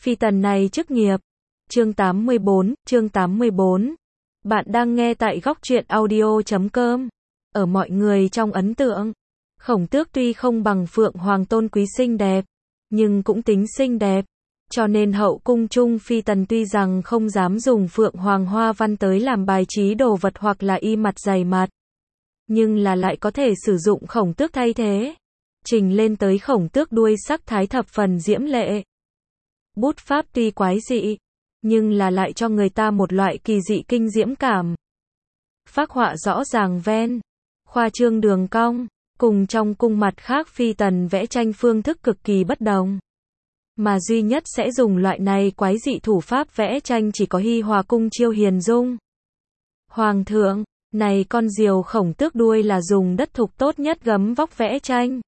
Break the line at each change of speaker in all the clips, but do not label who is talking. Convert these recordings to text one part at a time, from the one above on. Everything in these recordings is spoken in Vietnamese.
Phi tần này chức nghiệp. Chương 84. Bạn đang nghe tại góc truyện audio.com. Ở mọi người trong ấn tượng, Khổng Tước tuy không bằng Phượng Hoàng tôn quý xinh đẹp, nhưng cũng tính xinh đẹp. Cho nên hậu cung chung phi tần tuy rằng không dám dùng Phượng Hoàng hoa văn tới làm bài trí đồ vật hoặc là y mặt dày mặt, nhưng là lại có thể sử dụng Khổng Tước thay thế. Trình lên tới Khổng Tước đuôi sắc thái thập phần diễm lệ. Bút pháp tuy quái dị, nhưng là lại cho người ta một loại kỳ dị kinh diễm cảm. Phác họa rõ ràng ven, khoa trương đường cong, cùng trong cung mặt khác phi tần vẽ tranh phương thức cực kỳ bất đồng. Mà duy nhất sẽ dùng loại này quái dị thủ pháp vẽ tranh chỉ có Hi Hòa cung Chiêu Hiền Dung. Hoàng thượng, này con diều Khổng Tước đuôi là dùng đất thục tốt nhất gấm vóc vẽ tranh.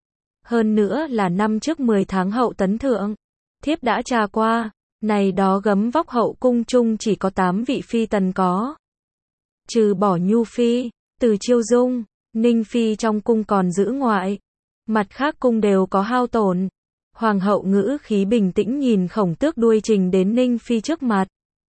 Hơn nữa là năm trước 10 tháng hậu tấn thượng. Thiếp đã tra qua, này đó gấm vóc hậu cung chung chỉ có 8 vị phi tần có. Trừ bỏ Nhu Phi, Từ Chiêu Dung, Ninh Phi trong cung còn giữ ngoại. Mặt khác cung đều có hao tổn. Hoàng hậu ngữ khí bình tĩnh nhìn Khổng Tước đuôi trình đến Ninh Phi trước mặt.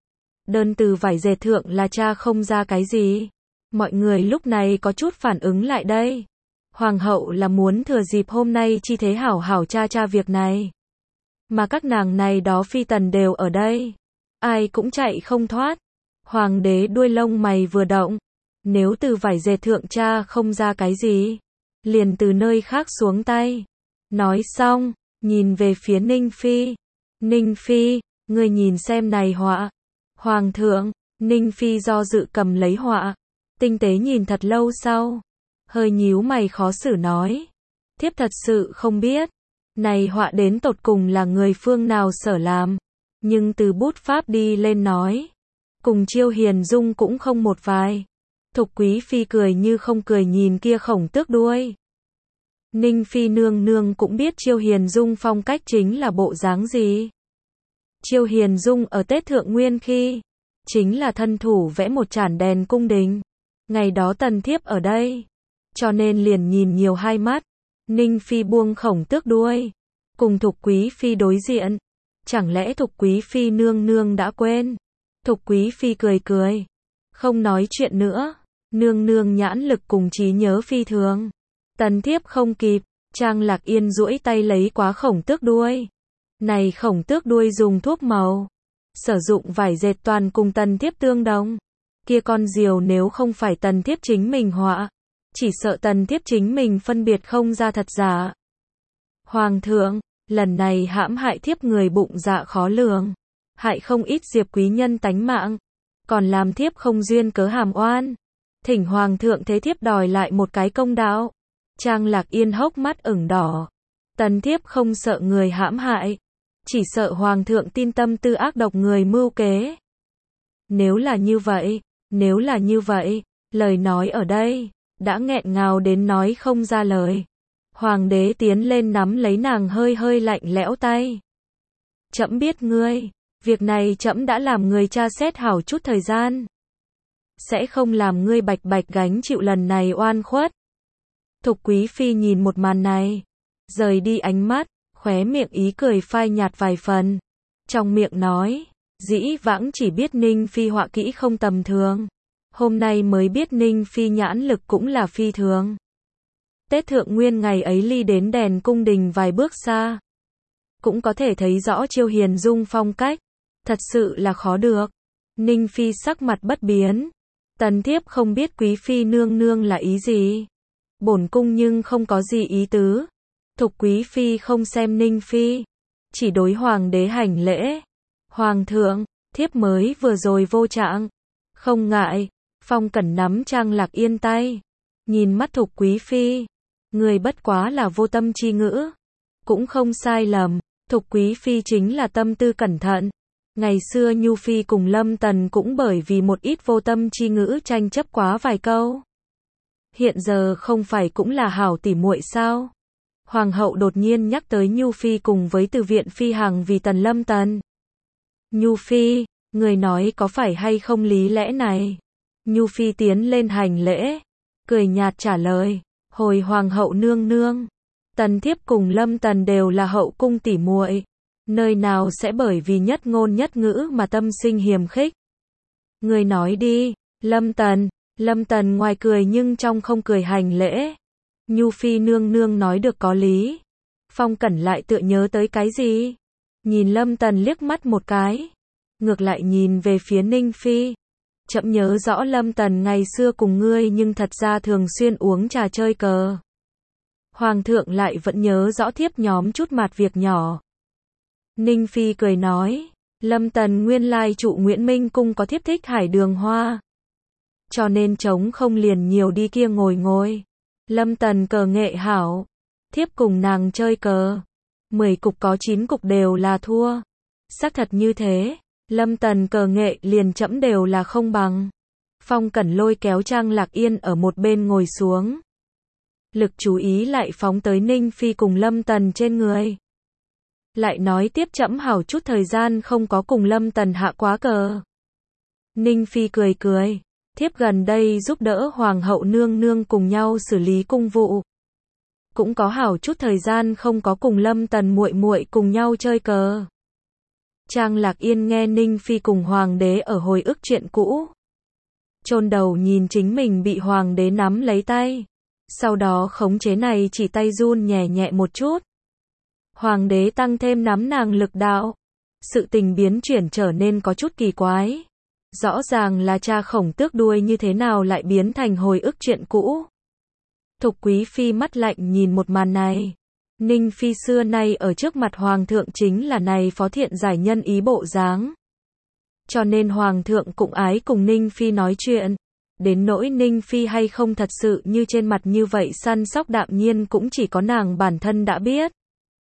Đơn từ vải dệt thượng là tra không ra cái gì. Mọi người lúc này có chút phản ứng lại đây. Hoàng hậu là muốn thừa dịp hôm nay chi thế hảo hảo tra việc này. Mà các nàng này đó phi tần đều ở đây. Ai cũng chạy không thoát. Hoàng đế đuôi lông mày vừa động. Nếu từ vải dệt thượng tra không ra cái gì, liền từ nơi khác xuống tay. Nói xong, nhìn về phía Ninh Phi. Ninh Phi, ngươi nhìn xem này họa. Hoàng thượng, Ninh Phi do dự cầm lấy họa. Tinh tế nhìn thật lâu sau. Hơi nhíu mày khó xử nói. Thiếp thật sự không biết. Này họa đến tột cùng là người phương nào sở làm. Nhưng từ bút pháp đi lên nói. Cùng Chiêu Hiền Dung cũng không một vài. Thục Quý Phi cười như không cười nhìn kia Khổng Tước đuôi. Ninh Phi nương nương cũng biết Chiêu Hiền Dung phong cách chính là bộ dáng gì. Chiêu Hiền Dung ở Tết Thượng Nguyên khi, chính là thân thủ vẽ một chản đèn cung đình. Ngày đó tần thiếp ở đây, cho nên liền nhìn nhiều hai mắt. Ninh Phi buông Khổng Tước đuôi, cùng Thục Quý Phi đối diện. Chẳng lẽ Thục Quý Phi nương nương đã quên? Thục Quý Phi cười cười, không nói chuyện nữa. Nương nương nhãn lực cùng trí nhớ phi thường. Tần thiếp không kịp. Trang Lạc Yên duỗi tay lấy quá Khổng Tước đuôi. Này Khổng Tước đuôi dùng thuốc màu, sử dụng vải dệt toàn cùng tần thiếp tương đồng. Kia con diều nếu không phải tần thiếp chính mình họa, chỉ sợ tần thiếp chính mình phân biệt không ra thật giả. Hoàng thượng, lần này hãm hại thiếp người bụng dạ khó lường, hại không ít diệp quý nhân tánh mạng, còn làm thiếp không duyên cớ hàm oan. Thỉnh Hoàng thượng thế thiếp đòi lại một cái công đạo. Trang Lạc Yên hốc mắt ửng đỏ. Tần thiếp không sợ người hãm hại, chỉ sợ Hoàng thượng tin tâm tư ác độc người mưu kế. Nếu là như vậy, lời nói ở đây, đã nghẹn ngào đến nói không ra lời. Hoàng đế tiến lên nắm lấy nàng hơi hơi lạnh lẽo tay. Trẫm biết ngươi, việc này trẫm đã làm người tra xét hảo chút thời gian. Sẽ không làm ngươi bạch bạch gánh chịu lần này oan khuất. Thục Quý Phi nhìn một màn này, rời đi ánh mắt, khóe miệng ý cười phai nhạt vài phần. Trong miệng nói, dĩ vãng chỉ biết Ninh Phi họa kỹ không tầm thường. Hôm nay mới biết Ninh Phi nhãn lực cũng là phi thường. Tết Thượng Nguyên ngày ấy ly đến đèn cung đình vài bước xa, cũng có thể thấy rõ Chiêu Hiền Dung phong cách. Thật sự là khó được. Ninh Phi sắc mặt bất biến. Tần thiếp không biết Quý Phi nương nương là ý gì. Bổn cung nhưng không có gì ý tứ. Thục Quý Phi không xem Ninh Phi, chỉ đối Hoàng đế hành lễ. Hoàng thượng, thiếp mới vừa rồi vô trạng. Không ngại. Phong Cẩn nắm Trang Lạc Yên tay, nhìn mắt Thục Quý Phi. Người bất quá là vô tâm chi ngữ, cũng không sai lầm. Thục Quý Phi chính là tâm tư cẩn thận. Ngày xưa Nhu Phi cùng Lâm Tần cũng bởi vì một ít vô tâm chi ngữ tranh chấp quá vài câu. Hiện giờ không phải cũng là hảo tỉ muội sao? Hoàng hậu đột nhiên nhắc tới Nhu Phi cùng với Từ Viện Phi Hằng vì Tần Lâm Tần. Nhu Phi, người nói có phải hay không lý lẽ này? Nhu Phi tiến lên hành lễ, cười nhạt trả lời, hồi Hoàng hậu nương nương, Tần thiếp cùng Lâm Tần đều là hậu cung tỉ muội, Nơi nào sẽ bởi vì nhất ngôn nhất ngữ mà tâm sinh hiềm khích. Ngươi nói đi, Lâm Tần ngoài cười nhưng trong không cười hành lễ. Nhu Phi nương nương nói được có lý. Phong Cẩn lại tựa nhớ tới cái gì? Nhìn Lâm Tần liếc mắt một cái. Ngược lại nhìn về phía Ninh Phi. Trẫm nhớ rõ Lâm Tần ngày xưa cùng ngươi nhưng thật ra thường xuyên uống trà chơi cờ. Hoàng thượng lại vẫn nhớ rõ thiếp nhóm chút mạt việc nhỏ. Ninh Phi cười nói, Lâm Tần nguyên lai trụ Nguyễn Minh cung có thiếp thích hải đường hoa. Cho nên trống không liền nhiều đi kia ngồi. Lâm Tần cờ nghệ hảo. Thiếp cùng nàng chơi cờ. 10 cục có 9 cục đều là thua. Xác thật như thế. Lâm Tần cờ nghệ liền trẫm đều là không bằng. Phong Cẩn lôi kéo Trang Lạc Yên ở một bên ngồi xuống. Lực chú ý lại phóng tới Ninh Phi cùng Lâm Tần trên người. Lại nói tiếp trẫm hảo chút thời gian không có cùng Lâm Tần hạ quá cờ. Ninh Phi cười. Thiếp gần đây giúp đỡ Hoàng hậu nương nương cùng nhau xử lý cung vụ. Cũng có hảo chút thời gian không có cùng Lâm Tần muội muội cùng nhau chơi cờ. Trang Lạc Yên nghe Ninh Phi cùng Hoàng đế ở hồi ức chuyện cũ. Chôn đầu nhìn chính mình bị Hoàng đế nắm lấy tay. Sau đó khống chế này chỉ tay run nhẹ một chút. Hoàng đế tăng thêm nắm nàng lực đạo. Sự tình biến chuyển trở nên có chút kỳ quái. Rõ ràng là cha Khổng Tước đuôi như thế nào lại biến thành hồi ức chuyện cũ. Thục Quý Phi mắt lạnh nhìn một màn này. Ninh Phi xưa nay ở trước mặt Hoàng thượng chính là này phó thiện giải nhân ý bộ dáng. Cho nên Hoàng thượng cũng ái cùng Ninh Phi nói chuyện. Đến nỗi Ninh Phi hay không thật sự như trên mặt như vậy săn sóc đạm nhiên cũng chỉ có nàng bản thân đã biết.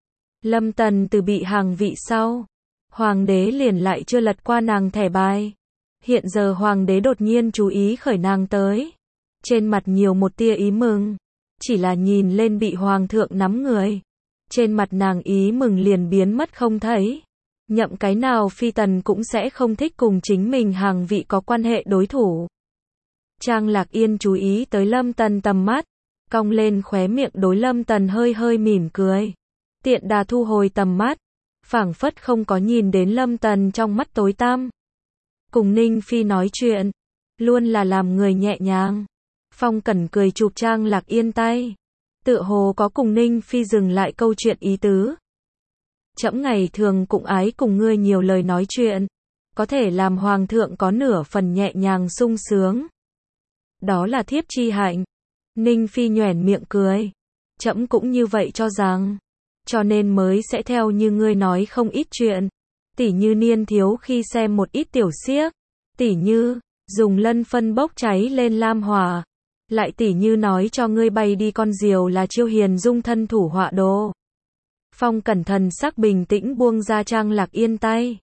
Lâm Tần từ bị hàng vị sau. Hoàng đế liền lại chưa lật qua nàng thẻ bài. Hiện giờ Hoàng đế đột nhiên chú ý khởi nàng tới. Trên mặt nhiều một tia ý mừng. Chỉ là nhìn lên bị Hoàng thượng nắm người. Trên mặt nàng ý mừng liền biến mất không thấy. Nhậm cái nào phi tần cũng sẽ không thích cùng chính mình hàng vị có quan hệ đối thủ. Trang Lạc Yên chú ý tới Lâm Tần tầm mắt. Cong lên khóe miệng đối Lâm Tần hơi mỉm cười. Tiện đà thu hồi tầm mắt. Phảng phất không có nhìn đến Lâm Tần trong mắt tối tăm. Cùng Ninh Phi nói chuyện. Luôn là làm người nhẹ nhàng. Phong Cẩn cười chụp Trang Lạc Yên tay. Tựa hồ có cùng Ninh Phi dừng lại câu chuyện ý tứ. Trẫm ngày thường cũng ái cùng ngươi nhiều lời nói chuyện. Có thể làm Hoàng thượng có nửa phần nhẹ nhàng sung sướng. Đó là thiếp chi hạnh. Ninh Phi nhoẻn miệng cười. Trẫm cũng như vậy cho rằng. Cho nên mới sẽ theo như ngươi nói không ít chuyện. Tỉ như niên thiếu khi xem một ít tiểu xiếc. Tỉ như, dùng lân phân bốc cháy lên lam hỏa. Lại tỉ như nói cho ngươi bay đi con diều là chiêu hiền dung thân thủ họa đồ. Phong Cẩn thần sắc bình tĩnh buông ra Trang Lạc Yên tay.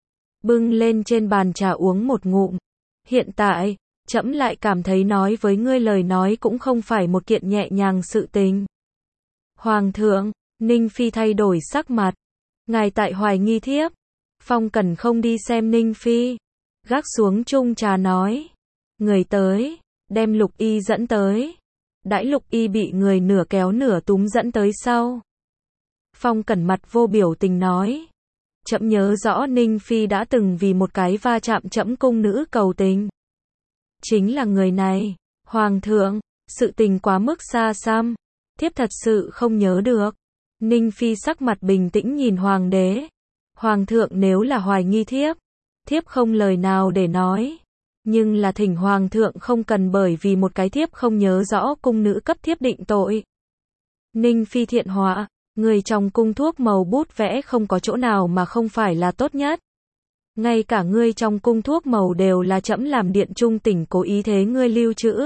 Bưng lên trên bàn trà uống một ngụm. Hiện tại, trẫm lại cảm thấy nói với ngươi lời nói cũng không phải một kiện nhẹ nhàng sự tình. Hoàng thượng, Ninh Phi thay đổi sắc mặt. Ngài tại hoài nghi thiếp. Phong Cẩn không đi xem Ninh Phi. Gác xuống chung trà nói. Người tới, đem Lục Y dẫn tới. Đãi Lục Y bị người nửa kéo nửa túm dẫn tới sau. Phong Cẩn mặt vô biểu tình nói. Trẫm nhớ rõ Ninh Phi đã từng vì một cái va chạm trẫm cung nữ cầu tình. Chính là người này. Hoàng thượng, sự tình quá mức xa xăm. Thiếp thật sự không nhớ được. Ninh Phi sắc mặt bình tĩnh nhìn Hoàng đế. Hoàng thượng nếu là hoài nghi thiếp. Thiếp không lời nào để nói. Nhưng là thỉnh Hoàng thượng không cần bởi vì một cái thiếp không nhớ rõ cung nữ cấp thiếp định tội. Ninh Phi thiện họa. Người trong cung thuốc màu bút vẽ không có chỗ nào mà không phải là tốt nhất. Ngay cả ngươi trong cung thuốc màu đều là trẫm làm điện trung tỉnh cố ý thế ngươi lưu trữ.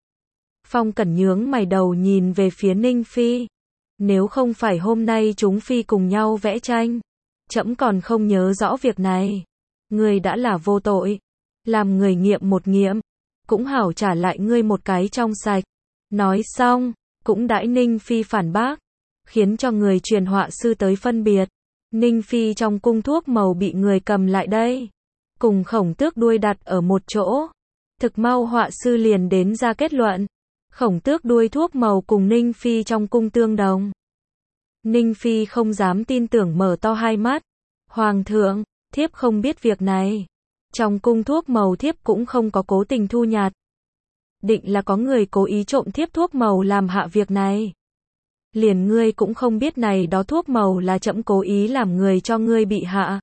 Phong Cẩn nhướng mày đầu nhìn về phía Ninh Phi. Nếu không phải hôm nay chúng Phi cùng nhau vẽ tranh, trẫm còn không nhớ rõ việc này. Ngươi đã là vô tội. Làm người nghiệm một nghiệm. Cũng hảo trả lại ngươi một cái trong sạch. Nói xong, cũng đãi Ninh Phi phản bác. Khiến cho người truyền họa sư tới phân biệt. Ninh Phi trong cung thuốc màu bị người cầm lại đây. Cùng Khổng Tước đuôi đặt ở một chỗ. Thực mau họa sư liền đến ra kết luận. Khổng Tước đuôi thuốc màu cùng Ninh Phi trong cung tương đồng. Ninh Phi không dám tin tưởng mở to hai mắt. Hoàng thượng, thiếp không biết việc này. Trong cung thuốc màu thiếp cũng không có cố tình thu nhặt. Định là có người cố ý trộm thiếp thuốc màu làm hạ việc này. Liền ngươi cũng không biết này đó thuốc màu là trẫm cố ý làm người cho ngươi bị hạ.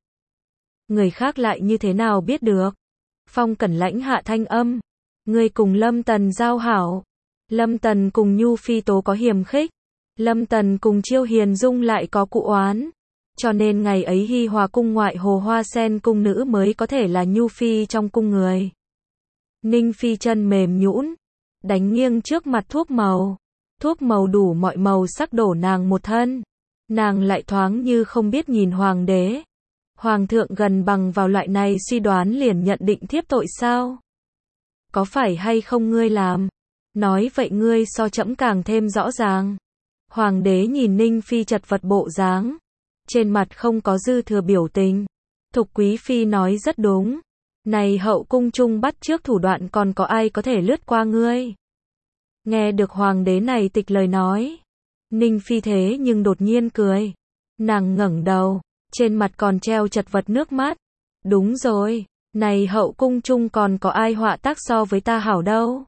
Người khác lại như thế nào biết được? Phong Cẩn lãnh hạ thanh âm. Ngươi cùng Lâm Tần giao hảo. Lâm Tần cùng Nhu Phi tố có hiềm khích. Lâm Tần cùng Chiêu Hiền Dung lại có cụ oán. Cho nên ngày ấy Hi Hòa cung ngoại Hồ Hoa Sen cung nữ mới có thể là Nhu Phi trong cung người. Ninh Phi chân mềm nhũn, đánh nghiêng trước mặt thuốc màu. Thuốc màu đủ mọi màu sắc đổ nàng một thân. Nàng lại thoáng như không biết nhìn hoàng đế. Hoàng thượng gần bằng vào loại này suy đoán liền nhận định thiếp tội sao? Có phải hay không ngươi làm? Nói vậy ngươi so trẫm càng thêm rõ ràng. Hoàng đế nhìn Ninh Phi chật vật bộ dáng, trên mặt không có dư thừa biểu tình. Thục Quý Phi nói rất đúng. Này hậu cung chung bắt trước thủ đoạn còn có ai có thể lướt qua ngươi? Nghe được hoàng đế này tịch lời nói, Ninh Phi thế nhưng đột nhiên cười. Nàng ngẩng đầu, trên mặt còn treo chật vật nước mắt. Đúng rồi, này hậu cung chung còn có ai họa tác so với ta hảo đâu.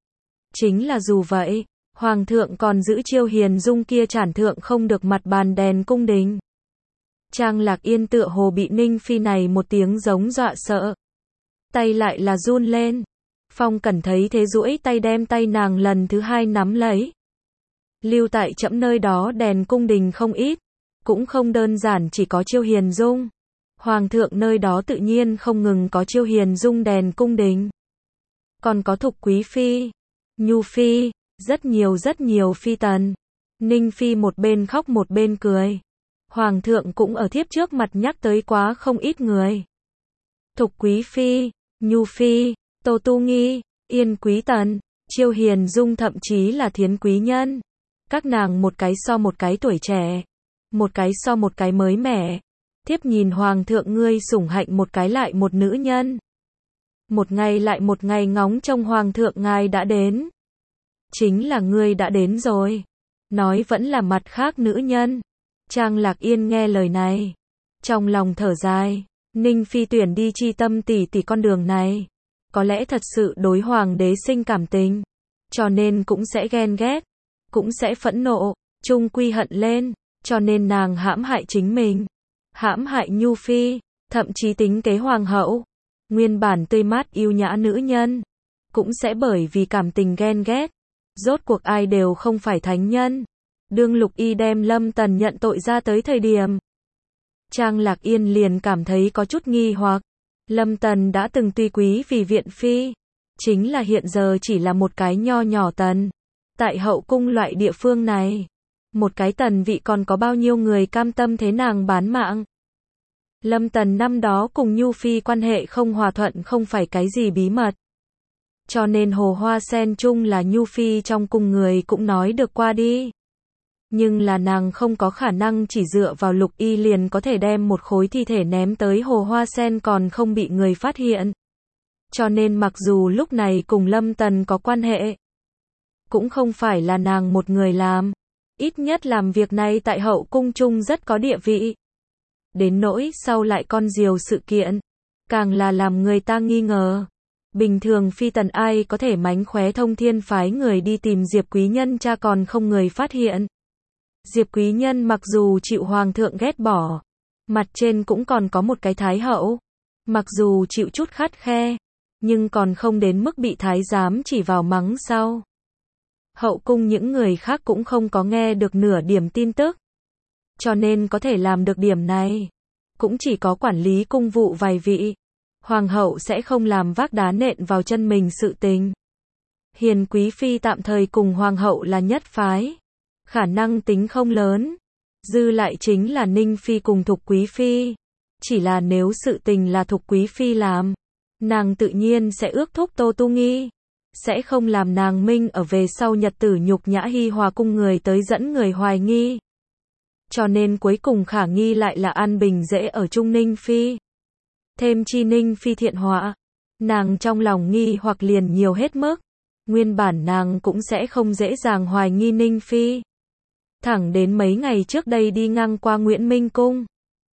Chính là dù vậy, hoàng thượng còn giữ Chiêu Hiền Dung kia chản thượng không được mặt bàn đèn cung đình. Trang Lạc Yên tựa hồ bị Ninh Phi này một tiếng giống dọa sợ. Tay lại là run lên. Phong Cẩn thấy thế duỗi tay đem tay nàng lần thứ hai nắm lấy. Lưu tại trẫm nơi đó đèn cung đình không ít. Cũng không đơn giản chỉ có Chiêu Hiền Dung. Hoàng thượng nơi đó tự nhiên không ngừng có Chiêu Hiền Dung đèn cung đình. Còn có Thục Quý Phi, Nhu Phi, rất nhiều phi tần. Ninh Phi một bên khóc một bên cười. Hoàng thượng cũng ở thiếp trước mặt nhắc tới quá không ít người. Thục Quý Phi, Nhu Phi, Tô Tu Nghi, Yên Quý Tần, Chiêu Hiền Dung thậm chí là Thiến Quý Nhân. Các nàng một cái so một cái tuổi trẻ, một cái so một cái mới mẻ. Thiếp nhìn hoàng thượng ngươi sủng hạnh một cái lại một nữ nhân. Một ngày lại một ngày ngóng trông hoàng thượng ngài đã đến. Chính là ngươi đã đến rồi. Nói vẫn là mặt khác nữ nhân. Trang Lạc Yên nghe lời này, trong lòng thở dài. Ninh Phi tuyển đi chi tâm tỷ tỷ con đường này, có lẽ thật sự đối hoàng đế sinh cảm tình, cho nên cũng sẽ ghen ghét, cũng sẽ phẫn nộ, chung quy hận lên, cho nên nàng hãm hại chính mình, hãm hại Nhu Phi, thậm chí tính kế hoàng hậu. Nguyên bản tươi mát yêu nhã nữ nhân, cũng sẽ bởi vì cảm tình ghen ghét. Rốt cuộc ai đều không phải thánh nhân. Đương Lục Y đem Lâm Tần nhận tội ra tới thời điểm, Trang Lạc Yên liền cảm thấy có chút nghi hoặc. Lâm Tần đã từng tuy quý vì viện phi, chính là hiện giờ chỉ là một cái nho nhỏ tần. Tại hậu cung loại địa phương này, một cái tần vị còn có bao nhiêu người cam tâm thế nàng bán mạng. Lâm Tần năm đó cùng Nhu Phi quan hệ không hòa thuận không phải cái gì bí mật. Cho nên Hồ Hoa Sen chung là Nhu Phi trong cung người cũng nói được qua đi. Nhưng là nàng không có khả năng chỉ dựa vào Lục Y liền có thể đem một khối thi thể ném tới Hồ Hoa Sen còn không bị người phát hiện. Cho nên mặc dù lúc này cùng Lâm Tần có quan hệ, cũng không phải là nàng một người làm. Ít nhất làm việc này tại hậu cung chung rất có địa vị. Đến nỗi sau lại con diều sự kiện, càng là làm người ta nghi ngờ. Bình thường phi tần ai có thể mánh khóe thông thiên phái người đi tìm Diệp Quý Nhân cha còn không người phát hiện. Diệp Quý Nhân mặc dù chịu hoàng thượng ghét bỏ, mặt trên cũng còn có một cái thái hậu. Mặc dù chịu chút khắt khe, nhưng còn không đến mức bị thái giám chỉ vào mắng sau. Hậu cung những người khác cũng không có nghe được nửa điểm tin tức. Cho nên có thể làm được điểm này, cũng chỉ có quản lý cung vụ vài vị. Hoàng hậu sẽ không làm vác đá nện vào chân mình sự tình. Hiền Quý Phi tạm thời cùng hoàng hậu là nhất phái, khả năng tính không lớn. Dư lại chính là Ninh Phi cùng Thục Quý Phi. Chỉ là nếu sự tình là Thục Quý Phi làm, nàng tự nhiên sẽ ước thúc Tô Tu Nghi, sẽ không làm nàng minh ở về sau nhật tử nhục nhã Hi Hòa cung người tới dẫn người hoài nghi. Cho nên cuối cùng khả nghi lại là An Bình dễ ở chung Ninh Phi. Thêm chi Ninh Phi thiện họa, nàng trong lòng nghi hoặc liền nhiều hết mức. Nguyên bản nàng cũng sẽ không dễ dàng hoài nghi Ninh Phi. Thẳng đến mấy ngày trước đây đi ngang qua Nguyễn Minh Cung,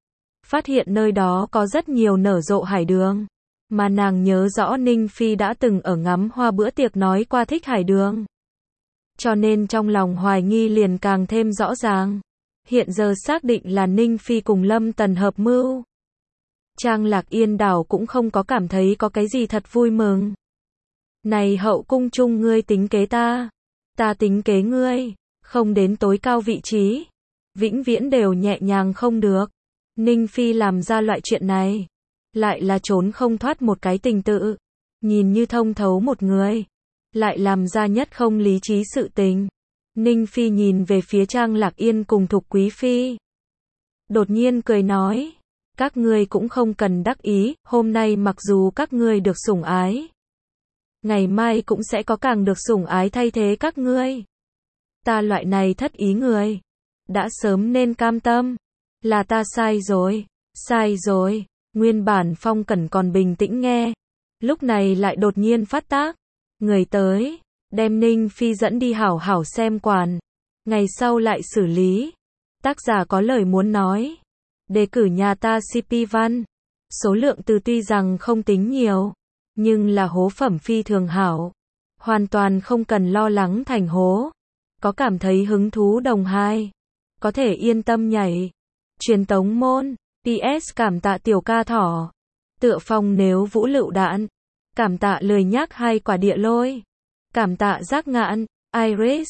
phát hiện nơi đó có rất nhiều nở rộ hải đường. Mà nàng nhớ rõ Ninh Phi đã từng ở ngắm hoa bữa tiệc nói qua thích hải đường. Cho nên trong lòng hoài nghi liền càng thêm rõ ràng. Hiện giờ xác định là Ninh Phi cùng Lâm Tần hợp mưu. Trang Lạc Yên đảo cũng không có cảm thấy có cái gì thật vui mừng. Này hậu cung chung ngươi tính kế ta tính kế ngươi, không đến tối cao vị trí, vĩnh viễn đều nhẹ nhàng không được. Ninh Phi làm ra loại chuyện này, lại là trốn không thoát một cái tình tự, nhìn như thông thấu một người, lại làm ra nhất không lý trí sự tình. Ninh Phi nhìn về phía Trang Lạc Yên cùng Thục Quý Phi. Đột nhiên cười nói, các ngươi cũng không cần đắc ý, hôm nay mặc dù các ngươi được sủng ái, ngày mai cũng sẽ có càng được sủng ái thay thế các ngươi. Ta loại này thất ý người, đã sớm nên cam tâm, là ta sai rồi. Nguyên bản Phong Cẩn còn bình tĩnh nghe, lúc này lại đột nhiên phát tác, người tới, đem Ninh Phi dẫn đi hảo hảo xem quản, ngày sau lại xử lý. Tác giả có lời muốn nói, đề cử nhà ta CP văn, số lượng từ tuy rằng không tính nhiều, nhưng là hố phẩm phi thường hảo, hoàn toàn không cần lo lắng thành hố. Có cảm thấy hứng thú đồng hai, có thể yên tâm nhảy. Truyền tống môn, PS cảm tạ tiểu ca thỏ, tựa phong nếu vũ lựu đạn, cảm tạ lười nhác hai quả địa lôi, cảm tạ giác ngạn, Iris,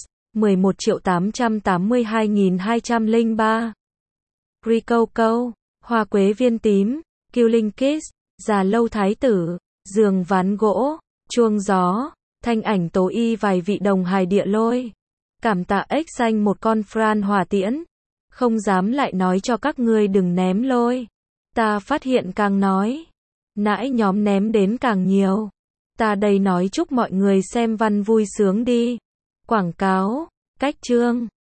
11.882.203. Rico câu, hoa quế viên tím, Killing Kiss, già lâu thái tử, giường ván gỗ, chuông gió, thanh ảnh tố y vài vị đồng hài địa lôi. Cảm tạ ếch xanh một con Fran hỏa tiễn. Không dám lại nói cho các ngươi đừng ném lôi. Ta phát hiện càng nói, nãi nhóm ném đến càng nhiều. Ta đây nói chúc mọi người xem văn vui sướng đi. Quảng cáo, cách chương.